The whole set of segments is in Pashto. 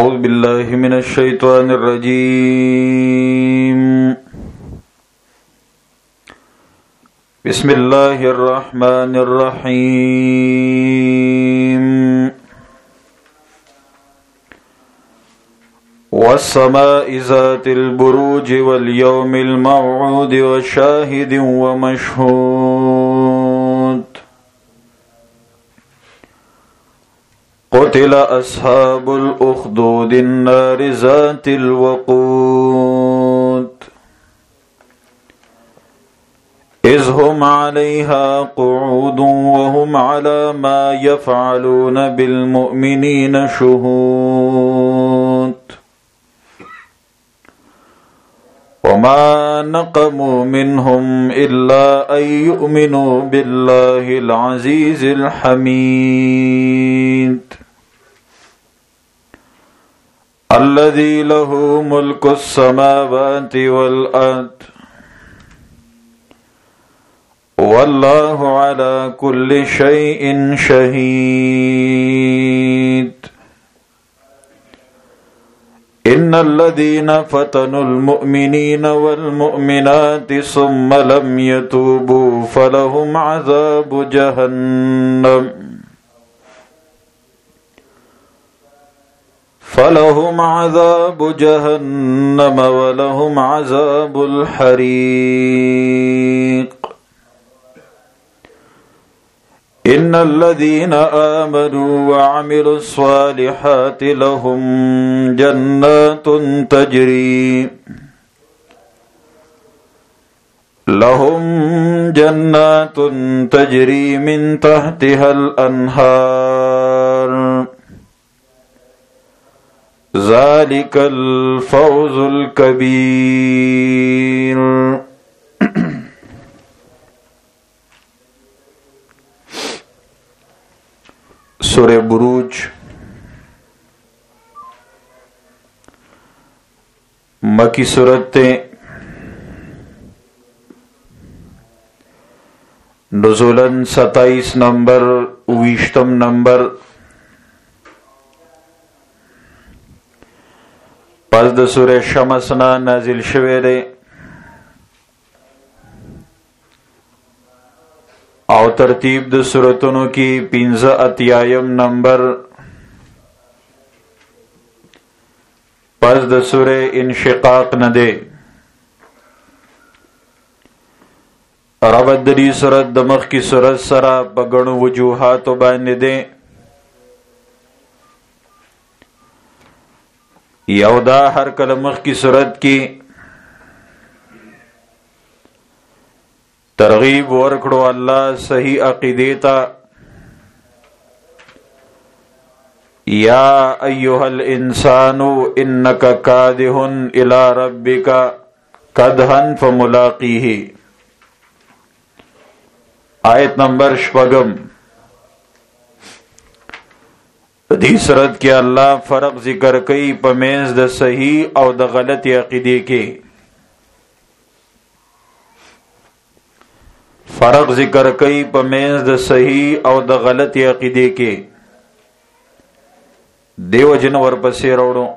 أعوذ بالله من الشيطان الرجيم بسم الله الرحمن الرحيم والسماء ذات البروج واليوم الموعود وشاهد ومشهود قتل أصحاب الأخدود النار ذات الوقود إذ هم عليها قعود وهم على ما يفعلون بالمؤمنين شهود وما نقموا منهم إلا أن يؤمنوا بالله العزيز الحميد الذي له ملك السماوات والأرض والله على كل شيء شهيد إن الذين فتنوا المؤمنين والمؤمنات ثم لم يتوبوا فلهم عذاب جهنم ولهم عذاب الحريق إن الذين آمنوا وعملوا الصالحات لهم جنات تجري من تحتها الأنهار ذلك الفوز الكبير سورہ بروج مکی سورت نزولاً 27 نمبر 20 نمبر پس د سورہ شمس نا نازل شوه دی او ترتیب د سورتونو کی 15 نمبر پس د سورہ انشقاق نه دی ربط دی سورت د مخ کی سورت سره په غنو وجوهات باندې دی یو دا هر کله مخ کی سورت کی ترغیب ورکړو الله صحیح عقیده تا یا ایها الانسان انک کادح الی ربک کدحا فملاقیه آیت نمبر 6 دی سورت کې الله فرق ذکر کوي په منځ د صحیح او د غلطی عقیده کې فرق ذکر کوي په منځ د صحیح او د غلطی عقیده کې دیو جن ورپسې راوړو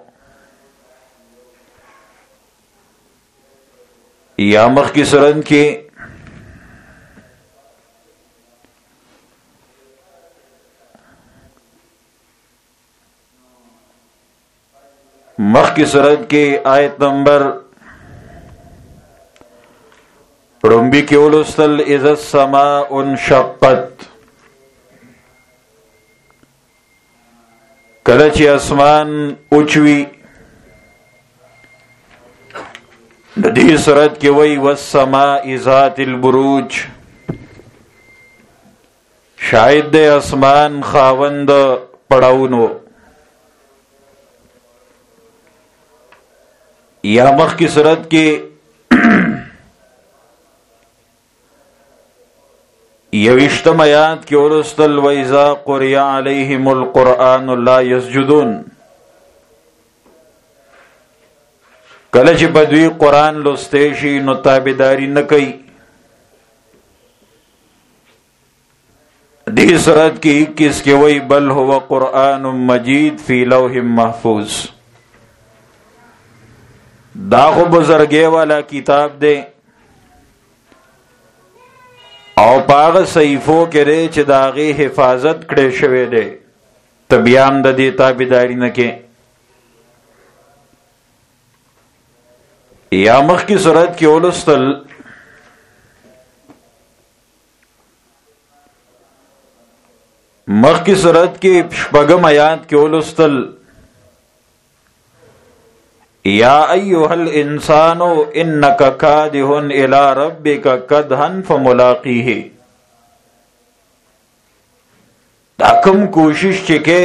یا مخ کی سورت کې آیت نمبر رنبی کی اولوستل اذا السماء انشقت کلچی اسمان اوچوی دی سورت کی وی والسماء ذات البروج شاید دے اسمان خاوند پڑاونو یا مخ کی صورت کی یوشتم آیات کی ورستل وَإِذَا قُرِئَ عَلَيْهِمُ الْقُرْآنُ لَا يَسْجُدُونَ کله چې بدوی قرآن لسته شي نو تابعداري نه کوي دی سورت کی 21 کے وی بل هو قرآن مجید فی لوح محفوظ دا خو بزرګي والا کتاب دی او پاغه صحیفو کې چې داغه حفاظت کړي شوی دی تبیان د دې تابعداري نه کې یا مخ کی صورت کې ولستل مخ کی صورت کې شپږم آیات کې ولستل یا ایها الانسان انک کادح الی ربک کدحا فملاقیه دا کوم کوشش چې کې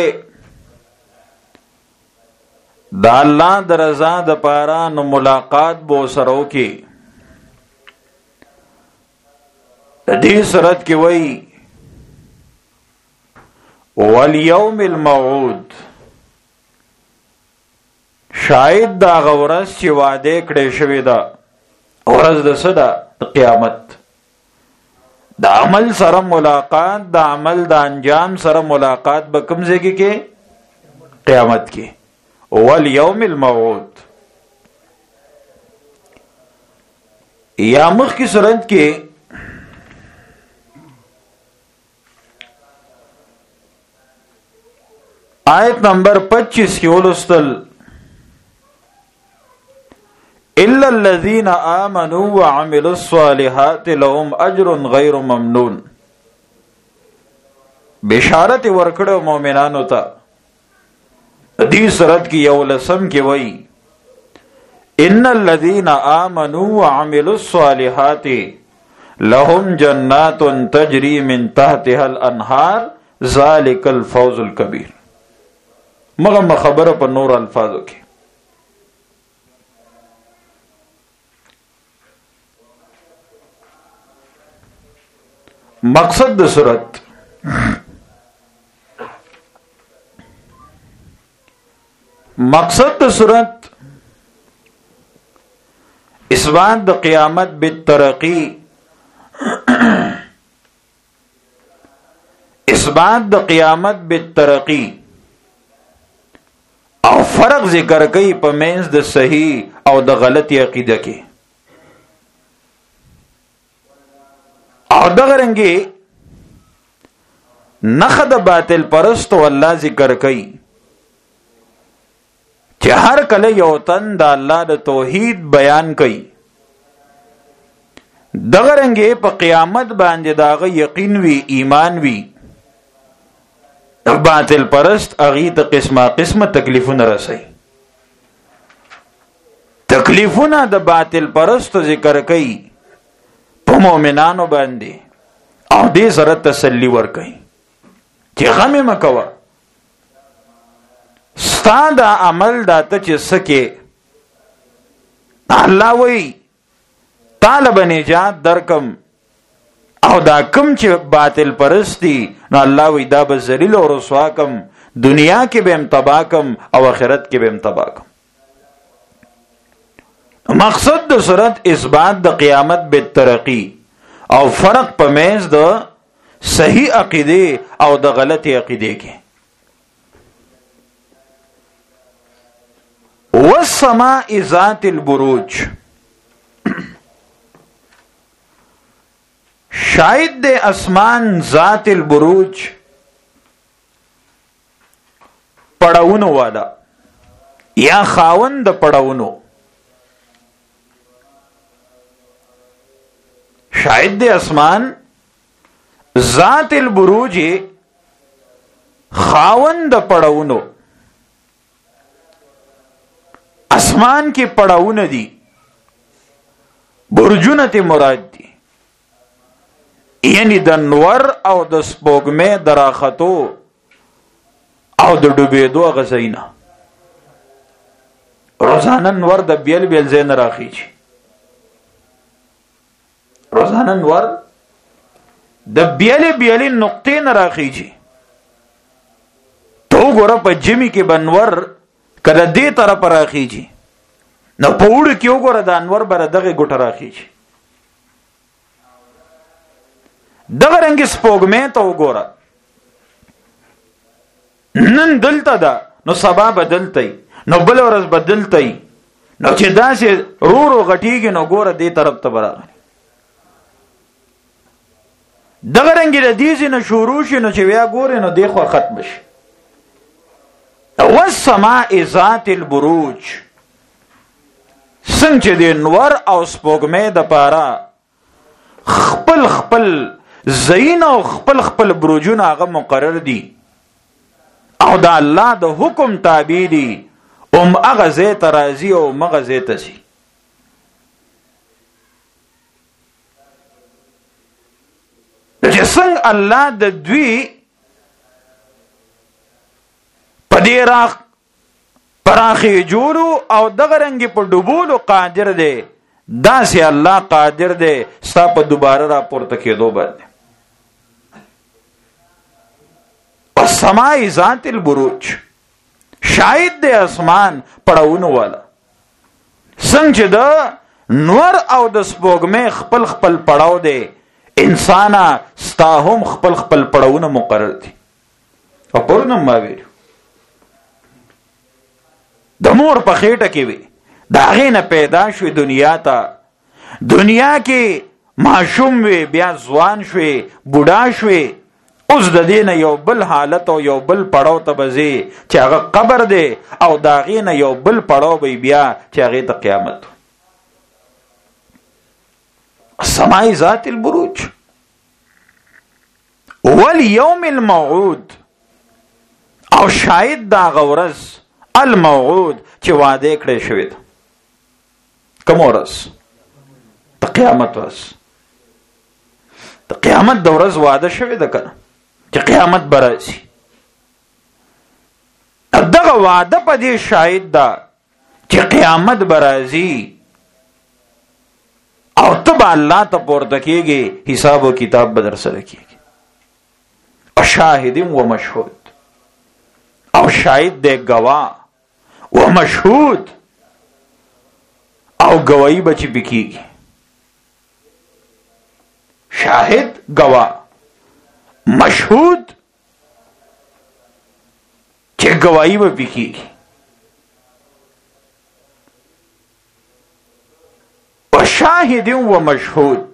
دا الله د رضا د پاره نو ملاقات بو سره وکي د دې صورت کې وایي والیوم الموعود شاید دا غورس چې وعده کړی شوی دا ورځ د صدا د قیامت د عمل سره ملاقات د عمل د انجام سره ملاقات به کوم ځای کې قیامت کې والیوم الموعود یا مخ کی صورت کې آیت نمبر 25 کې ولستل الا الذين امنوا وعملوا الصالحات لهم اجر غیر ممنون بشارت ورکړو مؤمنانو ته دې صورت کې یو لسم کې وایي ان الذين امنوا وعملوا الصالحات لهم جنات تجري من تحتها الانهار ذلك الفوز الكبير مغه خبره په نور الفاظو کې مقصد د صورت اثبات د قیامت بالترقی اثبات د قیامت بالترقی او فرق ذکر کوي په منځ د صحیح او د غلطی عقیده کې او دغه رنګي نخد باطل پرست الله ذکر کوي چې هر کله یو تن د الله د توحید بیان کوي دغه رنګي په قیامت باندې داغه یقین وی ایمان وی باطل پرست اغي ته قسمه تکلیفونه رسي تکلیفونه د باطل پرست ذکر کوي په مؤمنانو باندې او دې سره تسلی ورکړي چې غم مکوه ستاد عمل داته چې سکه الله وی طالب نجات درکم او دا کم چې باطل پرستی نو الله وی دا به ذلیل او رسوا کم دنیا کې به امتبا کم او آخرت کې به امتبا کم مقصد د صورت اثبات د قیامت بالترقی او فرق په میز د صحیح عقیده او د غلطی عقیده کې والسماء ذات البروج شاید د اسمان ذات البروج پړاونو والا یا خاوند د پړاونو شاید د اسمان ذات البروج خاوند د پړاونو اسمان کې پړاونه دي برجونه ته مراد دي یعنی د نور او د سپوږمۍ دراختو او د ډوبېدو غزینا روزانه نور د بیل زین راخیږي روزانه نور د بیل نقطې نه راخیږي تو ګوره په جمی کې بنور کله دې طرف راخیږي نو په وړ کې وګوره د انور بر دغه ګټه راخیږي دغه رنګ سپوږمۍ ته وګوره نن دلته ده نو سبا بدلتای نو بل ورځ بدلتای نو چې داسې رو غټیږي نو ګوره دې طرف ته براغلی دغه رنګې د دې ځای نه شروع شي نو چې بیا ګورې نو دې خوا ختم شي. والسماء ذات البروج، څنګه چې د نور او سپوږمۍ د پاره خپل خپل ځایونه او خپل خپل بروجونه هغه مقرر دي او د الله د حکم تابع دي، هغه ځای ته راځي او مغه ځای ته ځي. چې څنګه الله د دوی په دې پراخې جوړو او دغه رنګې په ډوبولو قادر دی، داسې الله قادر دی ستا په دوباره را پورته کېدو باندې. والسماء ذات البروج، شاید د اسمان پړاوونو والا، څنګه چې د نور او د سپوږمۍ خپل خپل پړاو دی، انسانا ستا هم خپل خپل پړاوونه مقرر دي. او پرونه ما ویلو د مور په خېټه کې وي، د هغې نه پیدا شوې دنیا ته، دنیا کې ماشوم وي، بیا ځوان شوې، بوډا شوې، اوس د دې نه یو بل حالت او یو بل پړاو ته به ځې چې هغه قبر دی، او د هغې نه یو بل پړاو به بیا چې هغې ته قیامت. السماء ذات البروج والیوم الموعود، او شاید دا غورز الموعود چې وعده کړی شوی ده. کوم ورځ؟ د قیامت ورځ. د قیامت د ورځ وعده شوی ده کنه چې قیامت به راځي. دغه وعده په دې شاهد ده چې قیامت به راځي او ته به الله ته پورته کېږي، حساب و کتاب به در سره کېږي. او شاهد و مشهود، او شاهد دی گواه، و مشهود او گواہی بچی بکیږي. شاهد گواه مشهود چې گواہی به بکیږي. و شاهد و مشهود،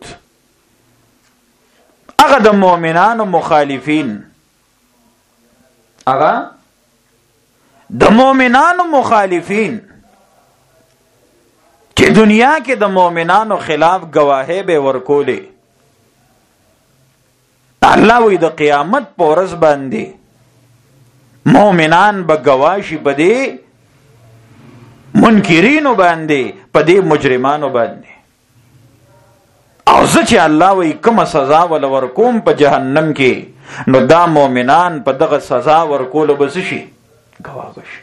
هغه د مؤمنانو مخالفین، هغه د مؤمنانو مخالفین چې دنیا کې د مؤمنانو خلاف گواهی به ورکولې، الله وی د قیامت په ورځ باندې مؤمنان به گواشي په دې منکرینو باندې، په دې مجرمانو باندې. او زه چې الله وی کومه سزا ول ورکوم په جهنم کې، نو دا مؤمنان په دغه سزا ورکولو به څه شي؟ گواه بشي.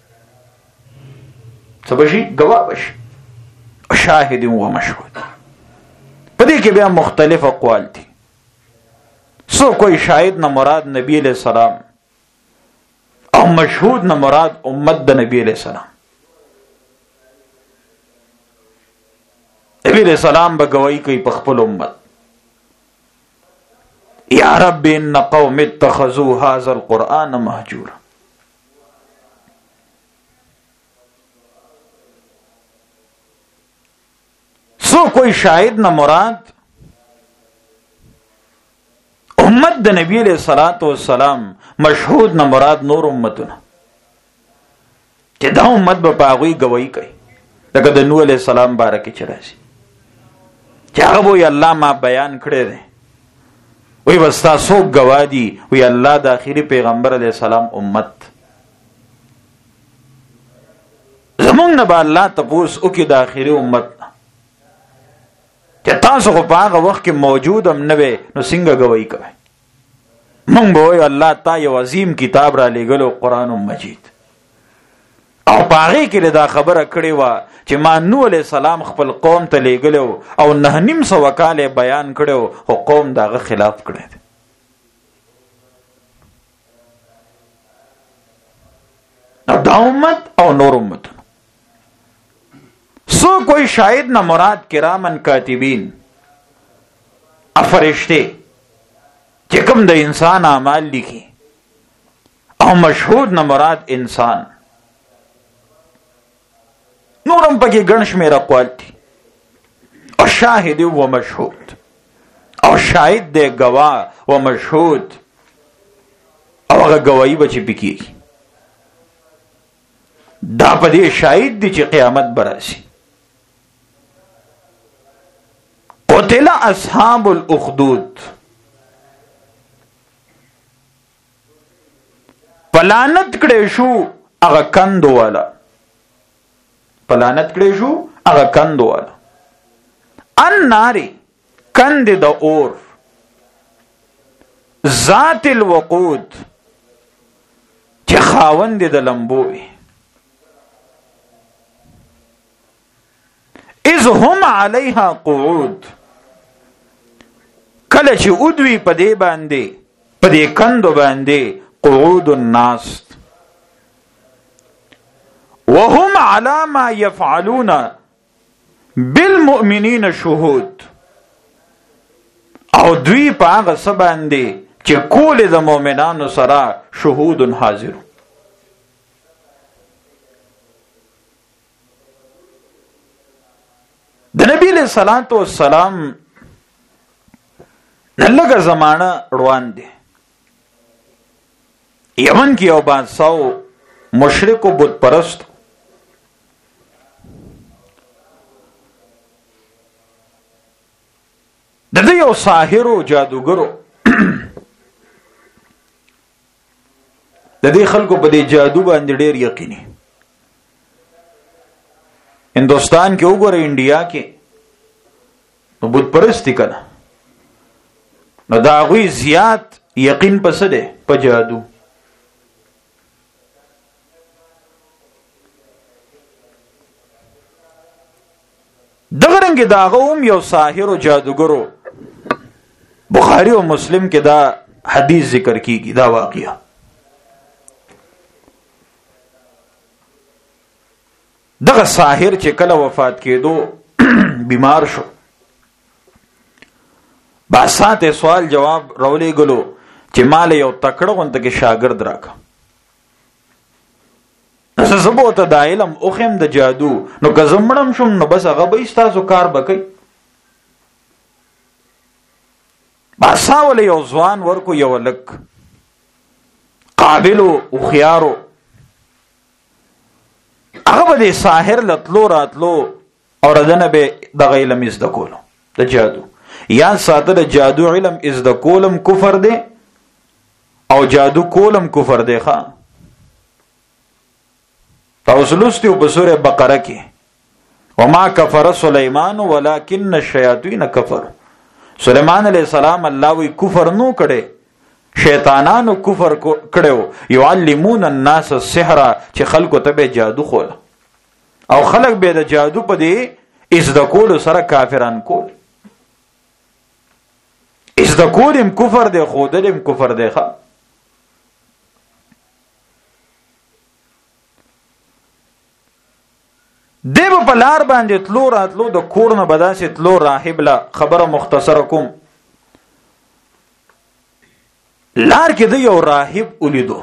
څه بشي؟ گواه بشي. شاهد و مشهود. په دې کې بیا مختلف اقوال دي. سو کوئی شاهد نه مراد نبی علیہ السلام او مشهود نه مراد امت د نبی علیہ السلام. نبی علیہ السلام به گواہی کوي په خپل امت، یا رب ان قوم اتخذوا هذا القرآن مهجورا. سو کوئی شاهد نه مراد امت د نبی علیہ الصلوۃ والسلام، مشهود نه مراد نور امتونه چې دا امت به پاغوی گواہی کوي. لکه د نوح علیہ السلام بارکه چې راځي چې هغه وی الله ما بیان کړی دی، وی وستا څوک گواه دي؟ وی الله د آخري پیغمبر علیہ السلام امت. زمونږ نه به الله تپوس وکړي د آخري امت چې تاسو خو په هغه وخت کې موجود هم نه وئ، نو څنګه گواہی کوئ؟ مونږ به وایو الله تا یو عظیم کتاب را لېږلو، قرآن مجید، او په هغې کې دا خبره کړې وه چې ما نوح علیہ السلام خپل قوم ته لېږلی او 900 کاله بیان کړی، خو قوم د هغه خلاف کړی دی. دا امت او نور امتونه. سو کوئی شاهد نه مراد کرامن کاتبین، فرشتے چې کوم د انسان اعمال لیکي، او مشهود نه مراد انسان. نورم پکې ګڼ شمېر اقوال دي. او شاهد و مشهود، او شاهد دی گواه و مشهود، او هغه گواهی به چې پکې دا په دې شاهد دی چې قیامت براسي. قتل اصحاب الاخدود، پلانت کړي شو هغه کندو والا، پلانت کړي شو هغه کندو والا. الناری، کند د اور، ذات الوقود، چې خاوند د لمبو وي. اذ هم علیها قعود، کله چې ادوی په دې باندې، په دې کندو باندې، قعود الناس، وهم على ما يفعلون بالمؤمنین شهود، او دوی په هغه څه باندې چې کول د مؤمنانو سره شهود حاضر. د نبی علیہ الصلوۃ والسلام لږه زمانہ روان دي. یمن کې یو بادشاہ مشرک او بت پرست، د دې یو ساحر او جادوګرو، د دې خلکو په دې جادو باندې ډېر یقیني. هندوستان کې وګوره، انډیا کې نو بت پرستی کنه، نو دا غوی زیات یقین پس ده په جادو. دغه رنګ داغه هم یو ساحر او جادوګرو، بخاری او مسلم کې دا حدیث ذکر کیږي، دا واقعه. دغه ساحر چې کله وفات کېدو بیمار شو، باسات سوال جواب رولې ګلو چې مال یو تکړه غونته کې شاګرد راکا، نو زبو ته د علم او خیم د جادو، نو که زمړم شم نو بس هغه به تاسو کار بکئ. باسا ولې یو ځوان ورکو، یو لک قابل او خيارو، هغه به د ساحر لتلو راتلو او ردنه به د علم از د کولو د جادو. یا ساده د جادو علم از د کولم کفر دی او جادو کولم کفر دی. ښا تاسو لوستیو په سوره بقره کې، وما کفر سليمان ولكن الشياطين كفروا. سليمان علیہ السلام الله وی کفر نو کړي، شیطانانو کفر کړو. يعلمون الناس السحر، چې خلکو ته به جادو خول، او خلک به د جادو په دی از د کول سره کافران کول. از د کولم کفر دی، خودلم کفر دی. ښا دیو په لار باندې تلو راتلو، د کور نه بداسې تلو. راهب لا خبره مختصره کوم، لار کې د یو راهب ولیدو،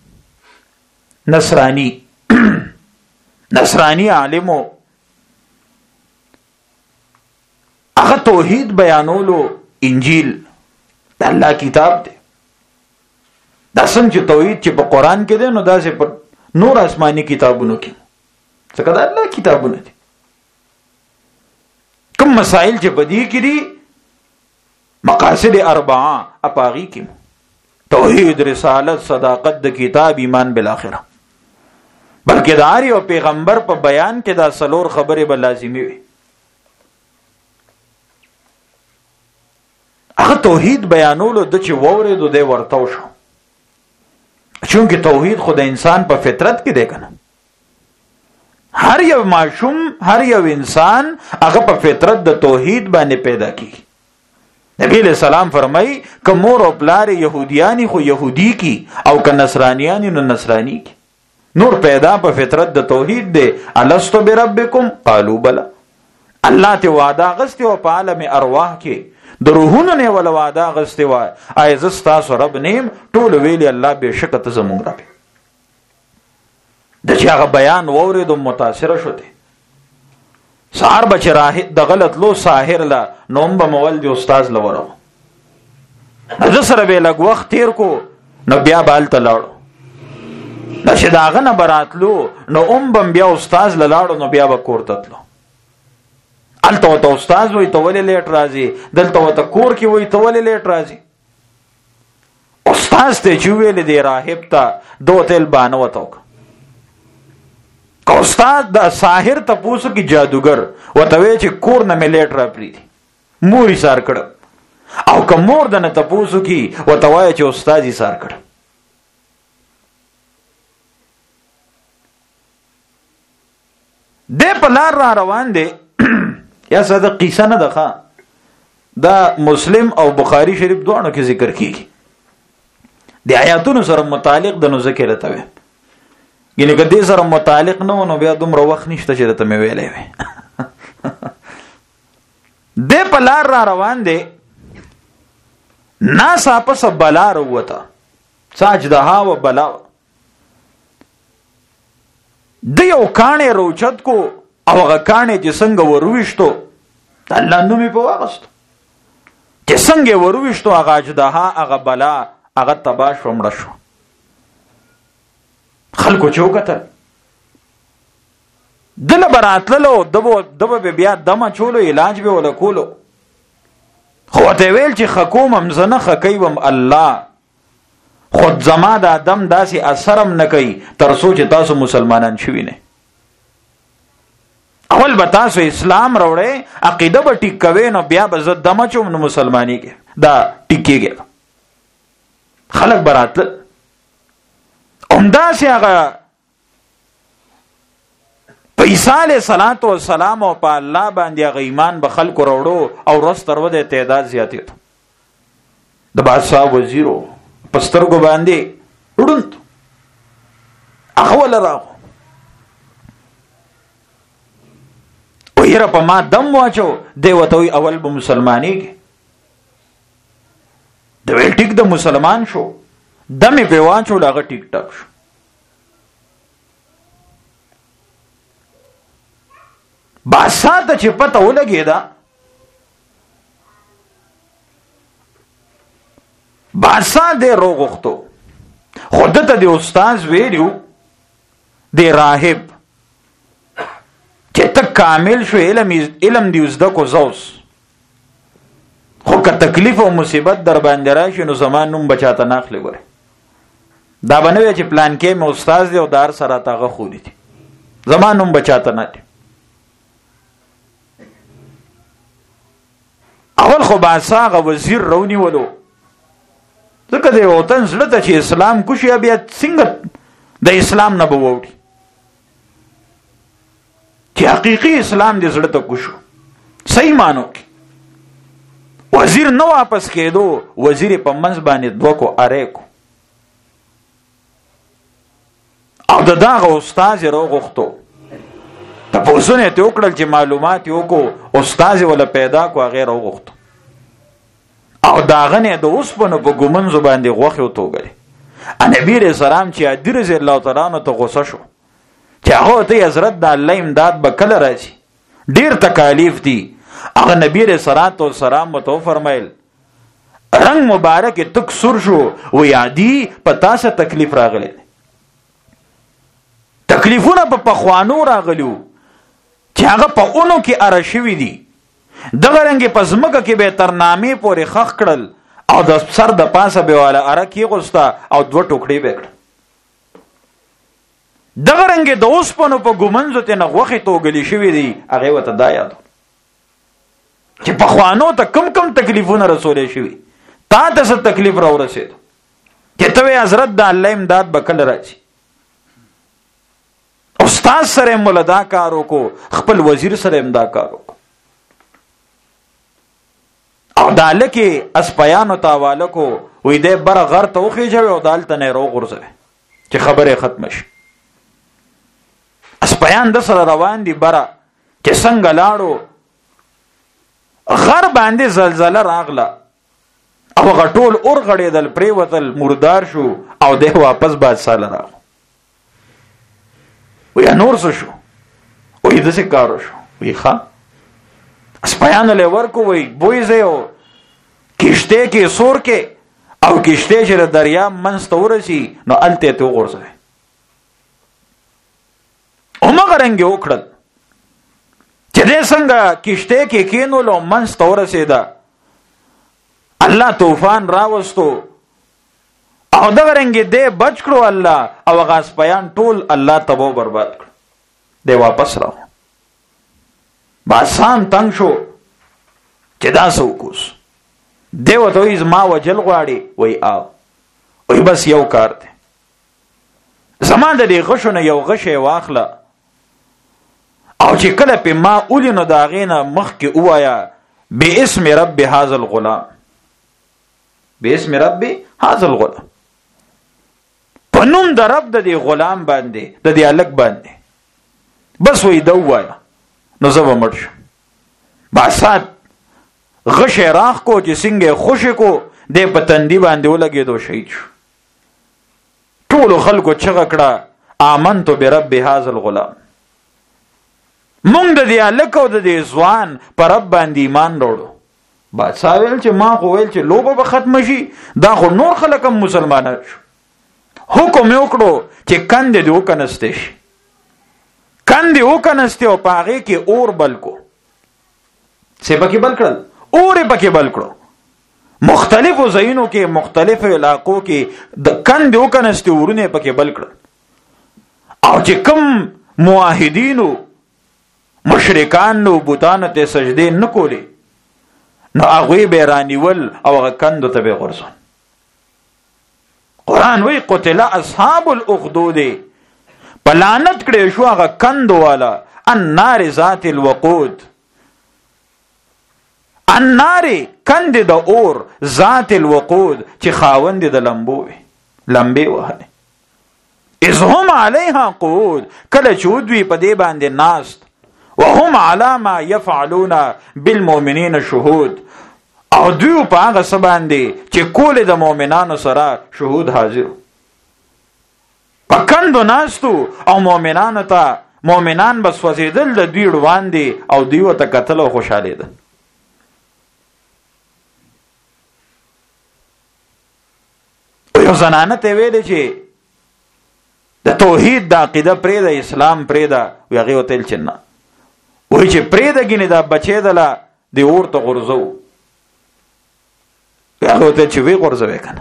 نصرانی نصرانی عالمو، هغه توحید بیانولو. انجیل د الله کتاب دی، دا څنګه چې توحید چې په قران کې دی، نو داسې په نور آسماني کتابونو کې څنګه د الله کتابونه دي. کوم مسائل چې بدی کې دي، مقاصد اربعه اپاغي کې توحید، رسالت، صداقت د کتاب، ایمان بالآخره، بلکې د هر یو پیغمبر په بیان کې دا څلور خبرې به لازمي وي. هغه توحید بیانولو د چې وورېدو دی ورتاو شو، چونکه توحید خو د انسان په فطرت کې دی کنه. هر یو معشوم، هر یو انسان هغه په فطرت د توحید باندې پیدا کیږي. نبی علیہ السلام فرمای که مور او پلار يهوديانی خو يهودي کی، او که نصرانيانی نو نصرانی کی. نور پیدا په فطرت د توحید دی. الستو بربکم قالوا بلا. الله ته وعده غستی او په عالم ارواح کې د روحونو نه ول وعده غستی وای، ایز تاسو رب نیم ټول ویلی الله بشک ته زمونږ رب. د چې هغه بیان وورید او متاثر شوه، سهار بچ راه د غلط لو ساحر لا نوم به مول دی استاد لورو زه سره به لګ وخت تیر کو نو بیا بال ته لاړو نشه داغه نه براتلو نو بم بیا استاد لاړو نو بیا به کوړه تلو الته ته استاد وای ته ولې لیټ راځي دلته ته کور کې وای ته ولې لیټ راځي استاد ته جوړل دی راهب ته دو تل باندې وته کو استاد د ساحر ته پوسو کی جادوګر وته وی چې کور نه ملیټ را پری موري سار کړ او که مور دنه ته پوسو کی وته وای چې استاد یې سار کړ د پلار را روان دی یا صدق قصه نه ده دا مسلم او بخاری شریف دوه کې ذکر کیږي د آیاتونو سره متعلق د نو ذکر ته وي ګینه کدي سره متعلق نه نو بیا دومره وخت نشته چې ته مې ویلې وي د پلار را روان دی ناس اپس بلا وروته ساجدها و بلا د یو کانه روچت کو او هغه کانه چې څنګه ورويشتو الله نومي په واغست چې څنګه ورويشتو هغه اجدها هغه بلا هغه تباش ومړ شو خلکو چوکته دل براتللو دبو بیا دمه چولو علاج به ولا کولو خو ته ویل چې حکومت مزنه خکېوم الله خود زما د ادم داسې اثرم نه کوي تر سوچ تاسو مسلمانان شوي نه اول به تاسو اسلام راوړې عقیده به ټیک کوي نو بیا به زه دمه چوم نو مسلمانی کې دا ټیکيږي خلک براتل عمدا سي هغه عیسی علیہ الصلوۃ والسلام او په الله باندې هغه ایمان به خلکو راوړو او رس تروده تعداد زیاتې د بادشاہ وزیرو پسترګو باندې وډونت هغه ولا راغو او یره په ما دم واچو دی وته اول به مسلمانی کې د ویل ټیک د مسلمان شو دمه په واچو لاغه ټیک ټاک شو بادشاہ ته چې پته ولګیدا بادشاہ دې روغختو خودته دې استاد ویلو دې راهب چې ته کامل شو علم دې وزده کو زوس خو که تکلیف او مصیبت در باندې راشي نو زمان نوم بچاته ناخلي ګوره دا بنوي چې پلان کې مې استاد دې او دار سره تاغه خو دي زمان نوم بچاته نه دي اول خو بادشاہ وزیر رونی ولو ځکه د وطن زړه ته چې اسلام کوشي بیا څنګه د اسلام نه بووړي چې حقيقي اسلام دې زړه ته کوشو صحیح مانو وزیر نو واپس کېدو وزیر په منځ باندې دوکو اړیکو او دغه استاد روغختو ته پوښتنه ته وکړل چې معلومات یو کو استاد ولا پیدا کو غیر وغختو او داغه د اوسپنو په ګومن زباندې غوخه وتوګل نبی رسول الله چې ادي رضی الله تعالی عنہ ته غوسه شو چې هغه ته حضرت د الله امداد به کله راځي ډیر تکالیف دي هغه نبی رسول الله متو فرمایل رنگ مبارک تک سر شو و یادی پتا څه تکلیف راغلی تکلیفونه په پخوانو راغلیو چې هغه په اونو کې ارشوي دي دغه رنګ په زمکه کې به ترنامې پورې خخ کړل او د سر د پاسه به والا ارکی غوستا او دوه ټوکړي وکړ دغه رنګ د اوسپنو په ګومنځو ته نغوخه توګلی شوی دی هغه وته دا یاد چې په خوانو ته کم کم تکلیفونه رسولې شوی تا ته څه تکلیف را ورسید چې ته حضرت د الله امداد بکل راځي استاد سره مولدا کارو کو خپل وزیر سره امداد کارو کو او دالکه اسپیانو تاواله کو وې دې بر غر ته وخیږي او دالته نه رو غرزه چې خبره ختم شي اسپیان د سره روان دي بره چې څنګه لاړو غر باندې زلزلہ راغله او غټول اور غړېدل پریوتل مردار شو او ده واپس بادشاہ لراغ ویا نور څه شو وې د څه کارو شو وی ښا سپیانو له ورکو وی بویزه او کشته کې سور کې او کشته چې دریاب منځ ته ورسي نو الته ته وغورځوي. همغه رنګ وکړل چې دې څنګه کشته کې کینولو منځ ته ورسېده، الله طوفان راوستو او دغه رنګ دې بچ کړو الله، او هغه سپیان ټول الله تباہ برباد کړ. دې واپس راو باسام تنگ شو چې دا څه وکوس. دی ورته وایي زما وجل غواړي، وایي آو، وایي بس یو کار دی، زما د دې غشو نه یو غشی واخله او چې کله پې ما اولی نو د هغې نه مخکې ووایه باسم رب هذا الغلام، باسم رب هذا الغلام، په نوم د رب د دې غلام باندې د دې هلک باندې، بس وایي ده ووایه نو زه به مړ شم. باسات غش راخ کو چې څنګه خوش کو دې په تندي باندې ولګېدو شهید شو. ټولو خلکو چغه کړه آمنت برب هذا الغلام، مونږ د دې هلک او د دې ځوان په رب باندې ایمان راوړو. بادشاه ویل چې ما خو ویل چې لوبه به ختمه شي، دا خو نور خلک هم مسلمانان شو. حکم یې وکړو چې کندې دې وکنستې شي، کندې وکنستې او په هغې کې اور بل کو. څه پکې بل کړل؟ اور یې پکې بل کړو. مختلفو ځایونو کې مختلفو علاقو کې د کندې وکنستې اورونه یې پکې بل کړل. او چې کوم موحدینو مشرکان نو بوتانو ته سجدې نه کولې نو هغوی به یې رانیول او هغه کندو ته به یې غورځول. قرآن وایي قتل اصحاب الاخدود، په لعنت کړی شو هغه کندو والا، النار ذات الوقود، النار کند د اور، ذات الوقود چې خاوند د لمبو وي، لمبې وهلې. اذ هم علیها قعود، کله چې ودوي په دې باندې ناست، وهم علی ما یفعلون بالمؤمنین شهود، او دوی په هغه څه باندې چې کولې د مؤمنانو سره شهود حاضر. په کندو ناستو او مؤمنانو ته مؤمنان به سوځېدل د دوی وړاندې او دوی ورته کتل او خوشحالېدل. یو زنانه ته ویلې چې د توحید د عقیده پرېږده، اسلام پرېږده، وایي هغې ورته ویل چې نه، وایي چې پرېږده ګینې دا بچی دله دې اور ته غورځو. هغې ورته چې ویې غورځوې که نه،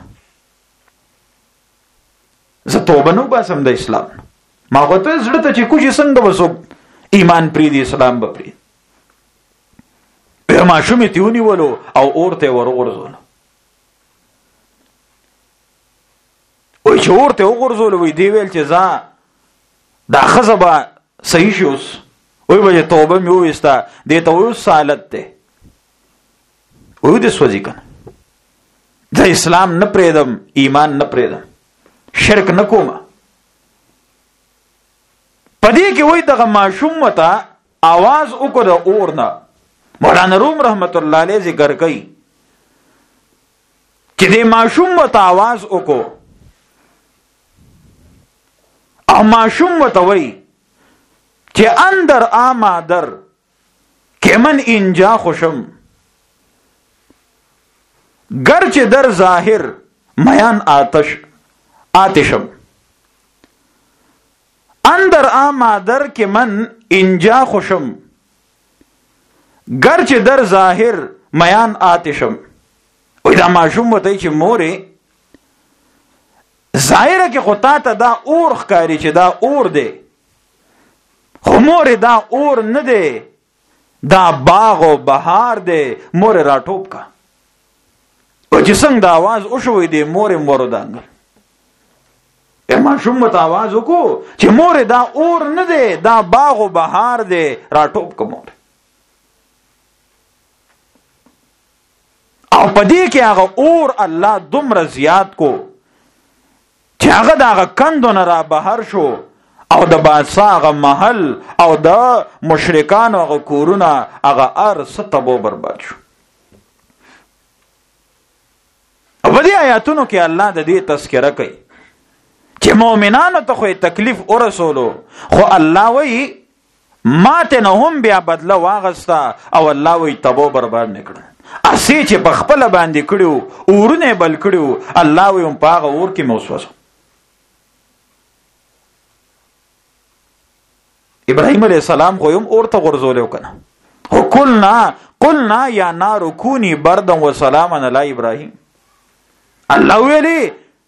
زه توبه نه وباسم د اسلام. ما ورته ویل زړه ته چې کوشي څنګه به څوک ایمان پرېږدي، اسلام به پرېږدي. بیا ماشوم یې ترې ونیولو او اور ته یې ور وغورځولو. وایي چې اور ته یې وغورځولو، وایي دې ویل چې ځه دا ښځه به صحیح شي اوس. وایي به چې توبه مې وویسته، دې ته وایي اوس حالت دی، وایي دې سوځي که نه، زه اسلام نه پرېږدم، ایمان نه پرېږدم، شرک نه کومه. په دې کې وایي دغه ماشوم ته آواز وکړو د اور نه. مولانا روم رحمت الله علیه ذکر کوي چې دې ماشوم ته آواز وکړو او ماشوم ته وایي چې اندر آمادر که من اینجا خوشم، گرچه در ظاهر میان آتشم، اندر آمادر که من اینجا خوشم، گرچه در ظاهر میان آتشم. وی دا ماشوم وتای چې مورې ظاهره کې خو تا ته دا اور ښکاري چې دا اور دی، خو مورې دا اور نه دی، دا باغ و بهار دی، مورې راټوپ کا. او چې څنګه دا آواز وشوی دی مورې مورو دانګل. ماشوم ته آواز وکړو چې مورې دا اور نه دی، دا باغ و بهار دی، راټوپ کا مورې. او په دې کې هغه اور الله دومره زیات کو چې هغه د هغه کندو نه را بهر شو او د بادشاه هغه محل او د مشرکانو هغه کورونه هغه هر څه تباہ برباد شو. او په دې آیاتونو کې الله د دې تذکره کوي چې مؤمنانو ته خو تکلیف ورسولو، خو الله وایي ماته نه هم بیا بدله واغستا او الله وی تبو برباد نکړه. اسی چې په خپل باندې کړو اورونه بل کړو الله وی په هغه اور کې موسوسه. ابراهيم عليه السلام خو يوم اورته غرزول وکنه. هو قلنا يا نار كوني بردا وسلاما على ابراهيم. الله ویلي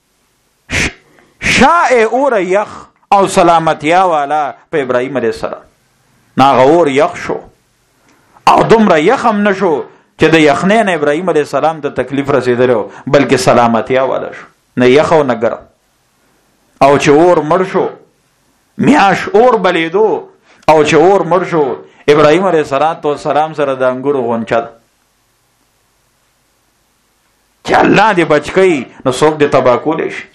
شاء اور یخ او سلامتیا والا په ابراهيم عليه السلام. ناغه اور یخ شو او دومره یخ هم نشو چې د یخنې نه ابراهيم عليه السلام ته تکلیف رسیدلو بلکې سلامتیا والا شو. نه یخ او نه ګرم. او چې اور مړ شو میاش اور بلیدو او چې اور مړ شو ابراهيم عليه السلام سره د انګورو غونچه چې الله دې بچکی نو څوک دې تبا کولی شي.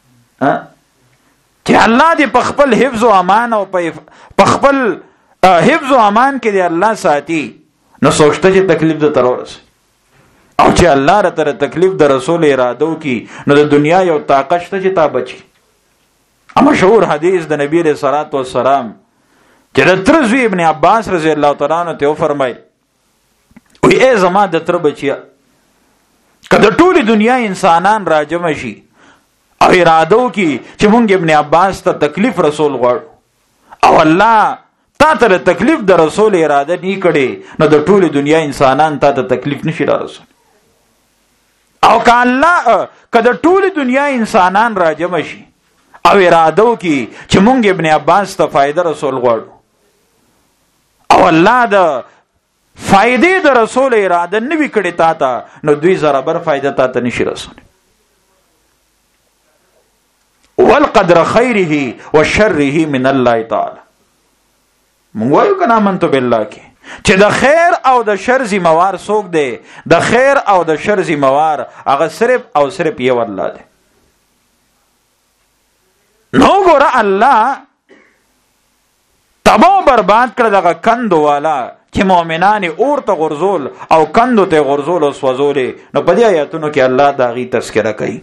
چې الله دې په خپل حفظ او امان او په خپل حفظ او امان کې دې الله ساتي نو سوچته چې تکلیف د ترورس او چې الله را تر تکلیف د رسول ارادو کی نو د دنیا یو طاقت شته چې تا بچي. مشهور حدیث د نبی صلی الله علیه وسلم چې د ترزوی ابن عباس رضی الله تعالی عنہ ته فرمایي وی ای زما د تر بچیا کله ټول دنیا انسانان راجم شي او ارادو کی چې مونږ ابن عباس ته تکلیف رسول غواړو او الله تا ته تکلیف د رسول اراده نه کړي نو د ټول دنیا انسانان تا ته تکلیف نشي را رسول. او کله ټول دنیا انسانان راجم شي او ارادو کی چې مونږ ابن عباس ته فائدہ رسول غواړو او الله د فائدې د رسول اراده نه وی کړي تا ته نو دوی برابر فائدہ تا ته نشي رسول. والقدر خیره وشره من الله تعالی. مونږ وایو کنه منتو بالله کې چې د خیر او د شر ذمہوار څوک دی؟ د خیر او د شر ذمہوار هغه صرف او صرف یو الله دی. نو ګوره الله تباہ برباد کړ دغه کندو والا چې مؤمنان اور ته غرزول او کندو ته غرزول او سوزول. نو په دې آیاتونو کې الله دا غي تذکرہ کوي.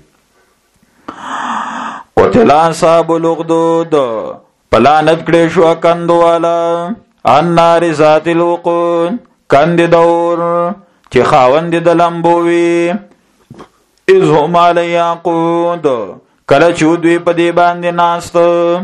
قتل اصحاب الاخدود پلانت کړي شو کندو والا النار ذات الوقود کند دور چې خاوند د لمبوي اذ هم علی یعقود کله چې دوی په دې باندې ناست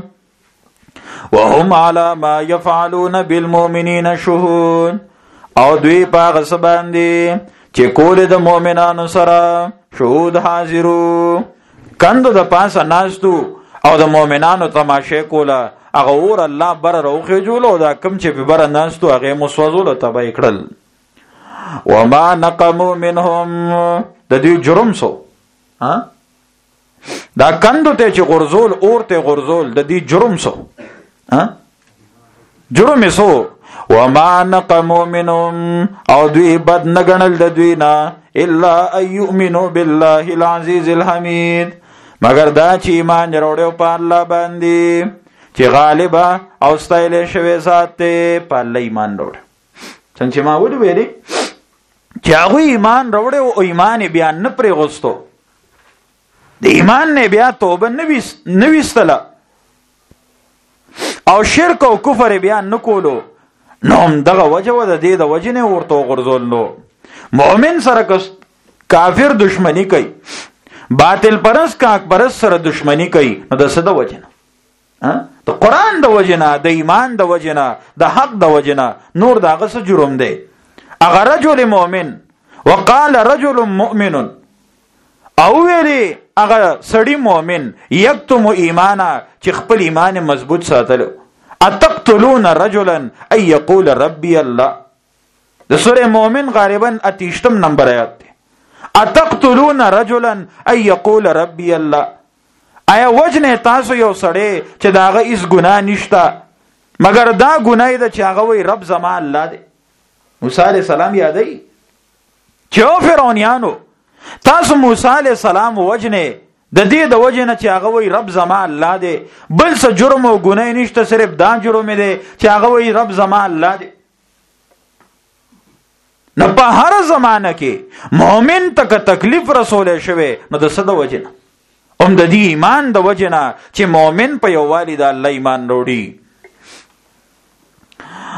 وهم على ما يفعلون بالمؤمنين شهود او دوی په غص باندې چې کول د مؤمنانو سره شهود حاضرو کندو د پاسه ناستو او د مؤمنانو تماشه کوله هغه اور الله بر روخه جوړو دا کم چې په بر ناستو هغه مسوزول تبای کړل. وما نقموا منهم د دې جرم سو دا کندو ته چې غرزول اور ته غرزول د دې جرم سو جرم سو. وما نقموا منهم او دوی بد نګنل د دوی نه الا ايؤمنوا بالله العزيز الحميد مگر دا چې ایمان وروړو په الله باندې چې غالبا او ستایل شوی ذات ته په الله ایمان وروړ. څنګه ما ویلي چې هغه ایمان وروړو او ایمان بیا نه پرې غوستو د ایمان نه بیا توبه نه وستله او شرک او کفر بیا نه کولو نو هم دغه وجه و د دې د وجه نه ورته غرزول. نو مؤمن سره کافر دشمنی کوي باطل پرست کاک پرست سره دشمنی کوي نو د څه د وجه نه د قرآن د وجه نه د ایمان د وجه نه د حق د وجه نه نور دغه څه جرم دی. اگر رجل مؤمن وقال رجل مؤمن او ویلی اگر سړی مؤمن یکتم ایمانا چې خپل ایمان مضبوط ساتلو اتقتلون رجلا ان یقول ربی الله د سوره مؤمن غالبا 38 نمبر آیات دی. اتقتلون رجلا ان یقول ربی الله آیا وجنه تاسو یو سړی چې داغه هیڅ ګناه نشته مگر دا ګناه ده چې هغه وی رب زما الله دی. موسی علیہ السلام یادای چې فرعونانو تاسو موسی علیہ السلام وجنه د دې د وجنه چې هغه وی رب زما الله دی بل څه جرم او ګناه نشته صرف دا جرم دی چې هغه وی رب زما الله دی. نو په هر زمانه کې مؤمن تک تکلیف رسول شوی نو د څه د وجنه هم د دې ایمان د وجنه چې مؤمن په یو والد الله ایمان وروړي.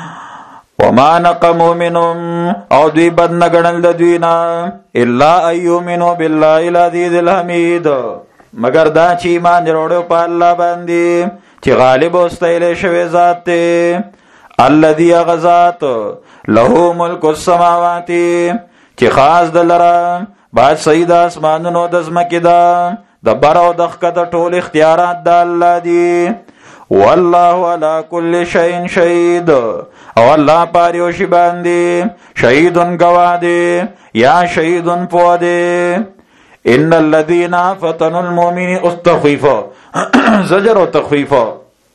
وما نقموا منهم او دوی بد نګڼل د دوینا الا ايؤمنوا بالله العزيز الحميد مگر دا چې ایمان وروړو په الله باندې چې غالب او ستایل شوی ذات دی الذي غزات له ملك السماوات چې خاص دلره بعد سید اسمانونو د زمکه دا د بر او د خکته ټول اختیارات د الله دي والله على كل شيء شهيد او الله پاره او شی باندې شهیدن گواهی یا شهیدن پوده ان الذين فتنوا المؤمنين استخفيفا زجر او تخفيفا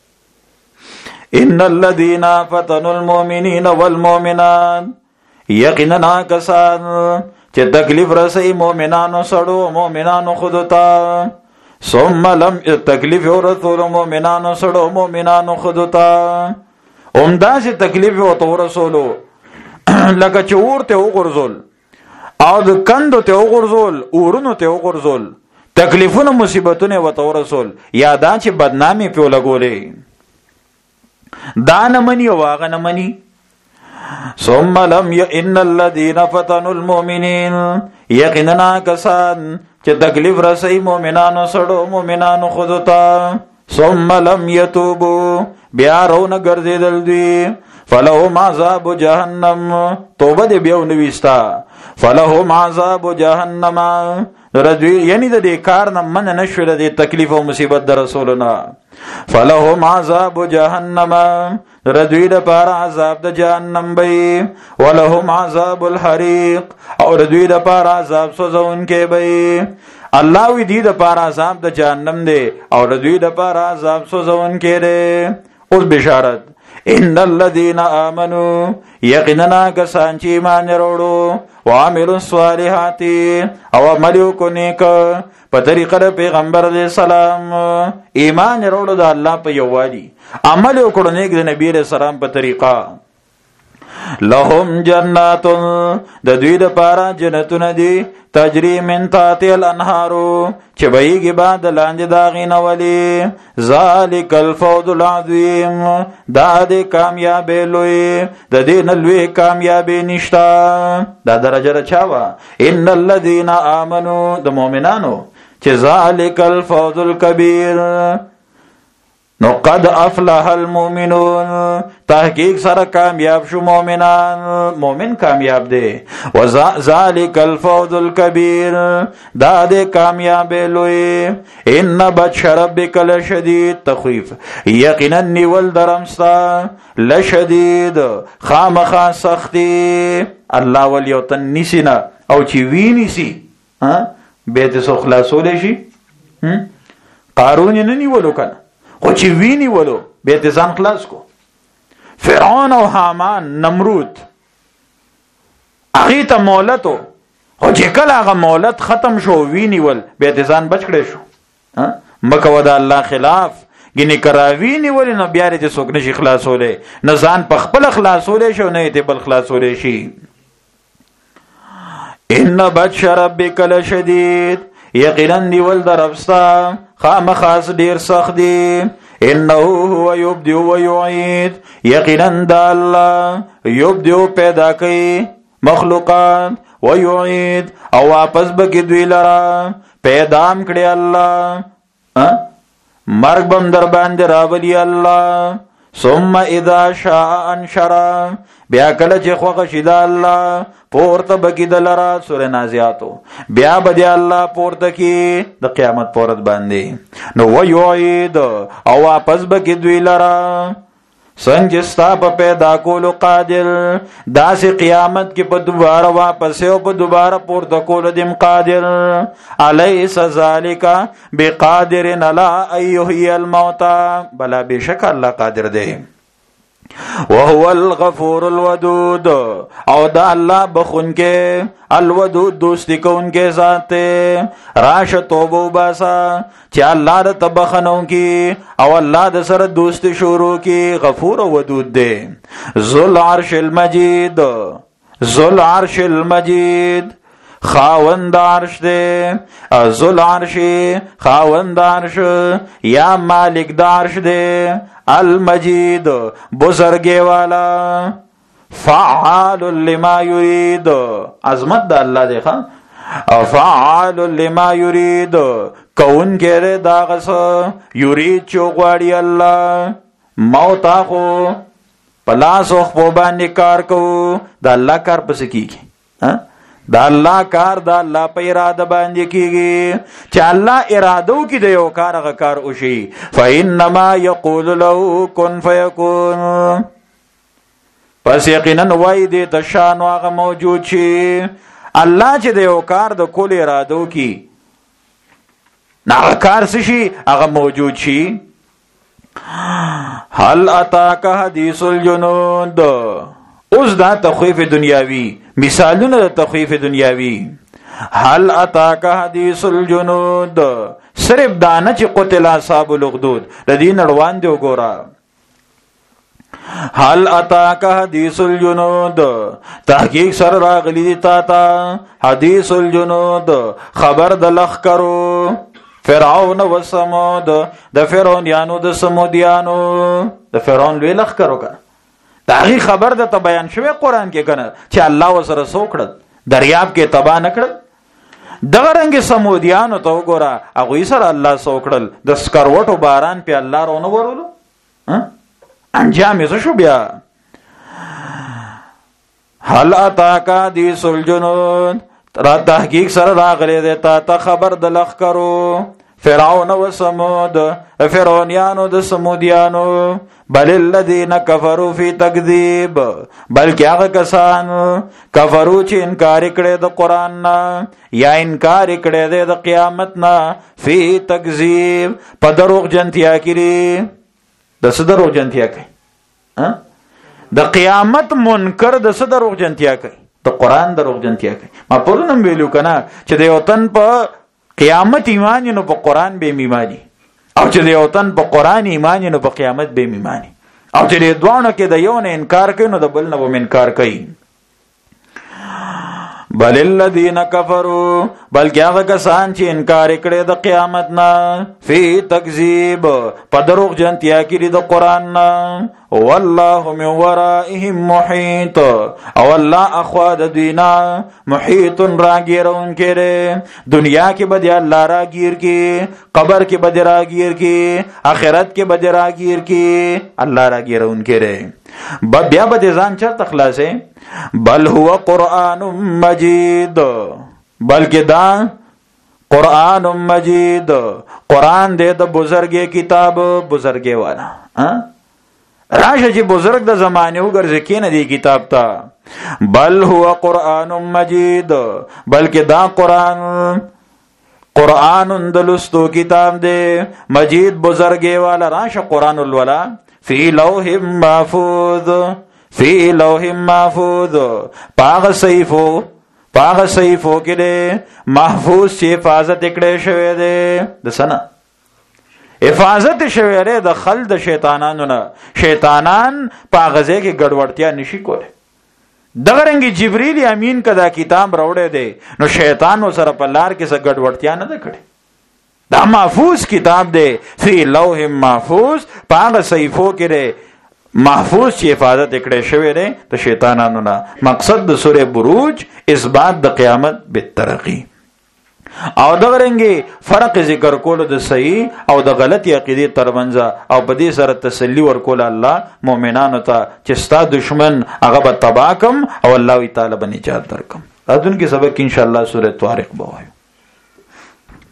ان الذين فتنوا المؤمنين والمؤمنات یقینا کسان چې تکلیف رسي مؤمنانو سړو مؤمنانو خودتا ثم لم تکلیف ورسول مؤمنانو سړو مؤمنانو خودتا اومدا چې تکلیف او رسولو لکه چې ورته وګرځول او د کندو ته وګرځول اورونو ته وګرځول تکلیفونه مصیبتونه وته رسول یا دا چې بدنامي په لګولې دا نه مني او هغه نه مني ثم لم ان الذين فتنوا المؤمنين یقینا کسان چې تکلیف رسي مؤمنانو سړو مؤمنانو خودتا ثم لم يتوبوا بیا رون ګرځیدل دي فلهم عذاب جهنم توبه دې بیا ونويستا فلهم عذاب جهنم رضوی یعنی د دې کار نه من نشول د تکلیف او مصیبت د رسولنا فلهم عذاب جهنم رضوی د پار عذاب د جهنم بی ولهم عذاب الحریق او رضوی د پار عذاب سوزون کې بی الله وی دی د پار عذاب د جهنم دی او رضوی د پار عذاب سوزون کې دی اوس بشارت ان الذين امنوا یقینا کسان چې ایمان وروړو وعملوا الصالحات او عمل وکړي په طریقه د پیغمبر علیه السلام ایمان وروړو د الله په یووالي عمل وکړي د نبی علیه السلام په طریقه لهم جنات د دوی د پاره جنتونه دي تجری من تحتها الانهار چې بهيږي بعد لاندې داغینه ولی ذالک الفوز العظیم دا د کامیابی لوی د دې نه لوی کامیابی نشتا دا درجه چاوا ان الذين امنوا د مؤمنانو چې ذالک الفوز الکبیر نو قد افلح المؤمنون تحقیق سره کامیاب شو مؤمنان مؤمن کامیاب دی وذالک الفوز الکبیر دا د کامیاب لوی ان بطش ربک لشدید تخویف یقینا نیول درمستا لشدید خامخا سختی الله ولیوتن نسینا او چې ویني سي بیت سو خلاصول شي قارون نه نیولو کنه خو چې ویني ولو به ته ځان خلاص کو فرعون او حامان نمرود هغه ته مهلت او چې کله هغه مهلت ختم شو ویني ول به ته ځان بچ کړي شو مکه ودا الله خلاف ګینه کراویني ول نه بیا دې څوک نشي خلاصولې نه ځان په خپل خلاصولې شو نه ته بل خلاصولې شي ان بطش ربک لشدید یقینا نیول دربستا خامخاس ډیر سخت دی انه هو یبدئ و یعید یقینا د الله یبدئ پیدا کوي مخلوقات و یعید او واپس بکی دوی لرا پیدام کړي الله مرګ بم در باندې راولي الله ثم اذا شاء انشر بیا کله چې خوغه شید الله پورته بکی دلرا سورہ نازیاتو بیا بدی الله پورته کی د قیامت پورت باندې نو و یعید او واپس بکی دوی لرا څنګه ستا په پیدا کولو قادر داسې قیامت کې په دوباره واپس او په دوباره پورته کولو دم قادر الیس ذالک بقادر علی ایحیی الموتى بلا بشک الله قادر دی وهو الغفور الودود او دا الله بخونکه الودود دوستی کونکه ذات راشه توبه وباسا چې الله د تبخنو کی او الله د سره دوستی شروع کی غفور او ودود دی ذل عرش المجید ذل عرش المجید خاوند عرش دے ذل عرش خاوند عرش یا مالک د عرش دے المجید بزرگی والا فعال لما يريد، عظمت د الله دی ښا، فعال لما يريد، کون کې دا غس یرید چې غواړي الله. موت اخو پلاس او خو باندې کار کو، دا الله کار پس کیږي، دا الله کار دا الله په اراده باندې کیږي. چې الله اراده وکړي د یو کار هغه کار وشي. فإنما يقول له كن فيكون، پس یقینا وای دې د شان هغه موجود شي. الله چې د یو کار د کول اراده وکړي هغه کار شي، هغه موجود شي. هل اتاک حدیث الجنود، اوس دا تخویف دنیاوی، مثالونه د تخویف دنیاوی. هل اتاک حدیث الجنود، صرف دانه چې قتل اصحاب الاخدود د دین روان دی وګوره. هل اتاک حدیث الجنود، تحقیق سره راغلی دی تا تا حدیث الجنود، خبر د لخکرو فرعون و سمود، د فرعونیانو د سمودیانو، د فرعون لوی لخکرو کنه، دا غي خبر د ته بیان شوی قران کې کنه چې الله وسره سوکړه دریاب کې تبا نکړه. دغه رنګ سمودیانو ته وګوره، هغه سره الله سوکړل، د سکروټو باران په الله رونه ورولو، انجام یې شو بیا. هل اتاک حدیث الجنود، را تحقیق سره راغلی دی تا ته خبر د لخکرو فرعون و سمود، فرعونیانو د سمودیانو. بل الذین کفروا فی تکذیب، بلکې هغه کسان کفرو چې انکار کړي د قران نه، یا انکار کړي د قیامت نه، فی تکذیب، په دروغ جنتیا کړي. د څه دروغ جنتیا کوي؟ د قیامت منکر د څه دروغ جنتیا کوي؟ د قران دروغ جنتیا کوي. ما پرونم ویلو کنه چې د یو تن په قیامت ایمان نو په قران به ایمانی، او چې د یو تن په قران ایمان نو په قیامت به ایمانی، او چې د دوانو کې د یو نه انکار کوي نو د بل نه به انکار کوي. بل الذین کفروا، بلکې هغه کسان چې انکار کړي د قیامت نه، فی تکذیب، په دروغ جنتیا کړي د قران نه. والله من ورائهم محیط، او الله اخوا د دینا محیط راگیرون کړي. دنیا کې به الله راگیر کی، قبر کې به راگیر کی، آخرت کې به راگیر کی، الله راگیرون کړي. بیا به ځان چرته خلاصې. بل هو قرآن مجید، بلکې دا قرآن مجید، قرآن دې د بزرګي کتاب، بزرګي والا. راشه چې بزرګ د زمانه وګرځي کینه دی کتاب ته. بل هو قرآن مجید، بلکې دا قرآن دلستو کتاب دی، مجید بزرګي والا. راشه قرآن الولا فی لوح محفوظ، فی لوح محفوظ، پاغ صحیفو کې دی محفوظ چې حفاظت کړی شوی دی. د سنه حفاظت شوی دی د خل د شیطانانو نه، شیطانان پاغزه کې ګډوډتیا نشي کوله. دغه رنګ جبرئیل امین کدا کتاب راوړی دی نو شیطان سره په لار کې څه ګډوډتیا نه ده کړې. دا محفوظ کتاب دی، فی لوح محفوظ، پاغ صحیفو کې دی محفوظ چې حفاظت کړی شوی دی د شیطانانو نه. مقصد د سوره بروج اثبات د قیامت بالترقی، او دغه رنګي فرق ذکر کول د صحیح او د غلطی عقیده ترمنځ، او په دې سره تسلی ورکول الله مؤمنانو ته چې ستا دشمن هغه به تباہ کم او الله تعالی به نجات درکم. اذن کې سبق ان شاء الله سوره طارق به وایو.